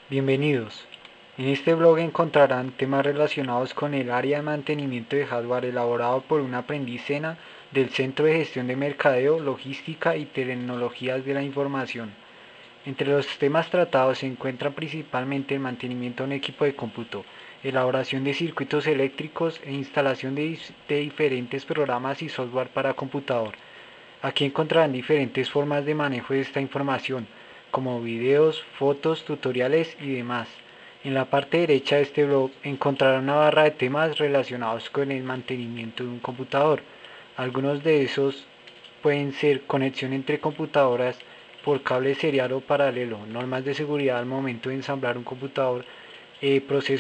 Bienvenidos. En este blog encontrarán temas relacionados con el área de mantenimiento de hardware elaborado por un aprendiz SENA del Centro de Gestión de Mercadeo, Logística y Tecnologías de la Información. Entre los temas tratados se encuentran principalmente el mantenimiento de un equipo de cómputo, elaboración de circuitos eléctricos e instalación de diferentes programas y software para computador. Aquí encontrarán diferentes formas de manejo de esta información, como videos, fotos, tutoriales y demás. En la parte derecha de este blog encontrarán una barra de temas relacionados con el mantenimiento de un computador. Algunos de esos pueden ser conexión entre computadoras por cable serial o paralelo, normas de seguridad al momento de ensamblar un computador, procesos